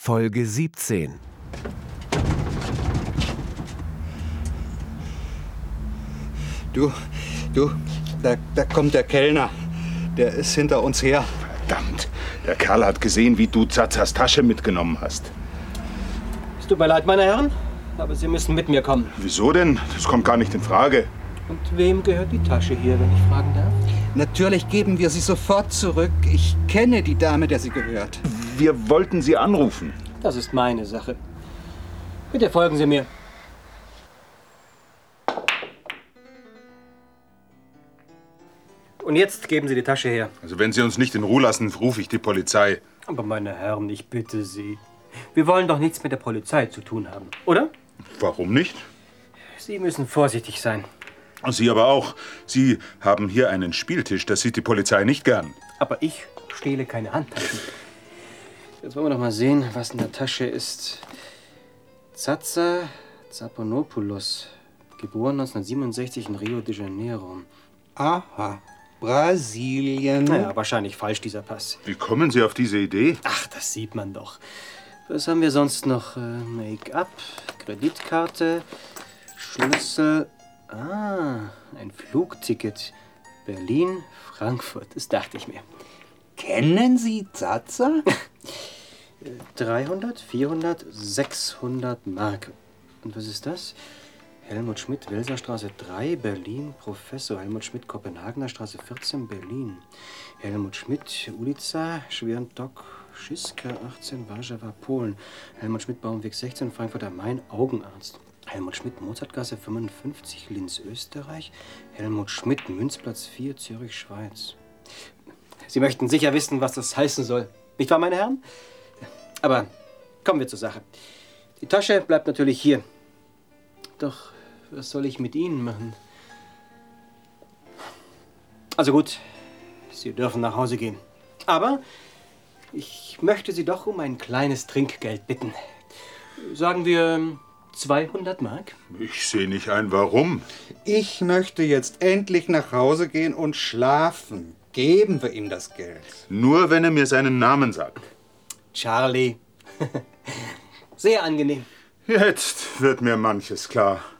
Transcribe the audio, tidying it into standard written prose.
Folge 17. Du, da kommt der Kellner. Der ist hinter uns her. Verdammt, der Kerl hat gesehen, wie du Zazas Tasche mitgenommen hast. Es tut mir leid, meine Herren, aber Sie müssen mit mir kommen. Wieso denn? Das kommt gar nicht in Frage. Und wem gehört die Tasche hier, wenn ich fragen darf? Natürlich geben wir sie sofort zurück. Ich kenne die Dame, der sie gehört. Wir wollten sie anrufen. Das ist meine Sache. Bitte folgen Sie mir. Und jetzt geben Sie die Tasche her. Also wenn Sie uns nicht in Ruhe lassen, rufe ich die Polizei. Aber meine Herren, ich bitte Sie. Wir wollen doch nichts mit der Polizei zu tun haben, oder? Warum nicht? Sie müssen vorsichtig sein. Und Sie aber auch. Sie haben hier einen Spieltisch, das sieht die Polizei nicht gern. Aber ich stehle keine Handtaschen. Jetzt wollen wir doch mal sehen, was in der Tasche ist. Zaza Zaponopoulos, geboren 1967 in Rio de Janeiro. Aha, Brasilien. Naja, wahrscheinlich falsch, dieser Pass. Wie kommen Sie auf diese Idee? Ach, das sieht man doch. Was haben wir sonst noch? Make-up, Kreditkarte, Schlüssel. Ah, ein Flugticket. Berlin, Frankfurt, das dachte ich mir. Kennen Sie Zaza? 300, 400, 600 Mark. Und was ist das? Helmut Schmidt, Welserstraße 3, Berlin, Professor. Helmut Schmidt, Kopenhagener Straße 14, Berlin. Helmut Schmidt, Ulica, Schwerentock, Schiska 18, Warszawa, Polen. Helmut Schmidt, Baumweg 16, Frankfurt am Main, Augenarzt. Helmut Schmidt, Mozartgasse 55, Linz, Österreich. Helmut Schmidt, Münzplatz 4, Zürich, Schweiz. Sie möchten sicher wissen, was das heißen soll. Nicht wahr, meine Herren? Aber kommen wir zur Sache. Die Tasche bleibt natürlich hier. Doch was soll ich mit Ihnen machen? Also gut, Sie dürfen nach Hause gehen. Aber ich möchte Sie doch um ein kleines Trinkgeld bitten. Sagen wir 200 Mark? Ich sehe nicht ein, warum. Ich möchte jetzt endlich nach Hause gehen und schlafen. Geben wir ihm das Geld. Nur wenn er mir seinen Namen sagt. Charlie. Sehr angenehm. Jetzt wird mir manches klar.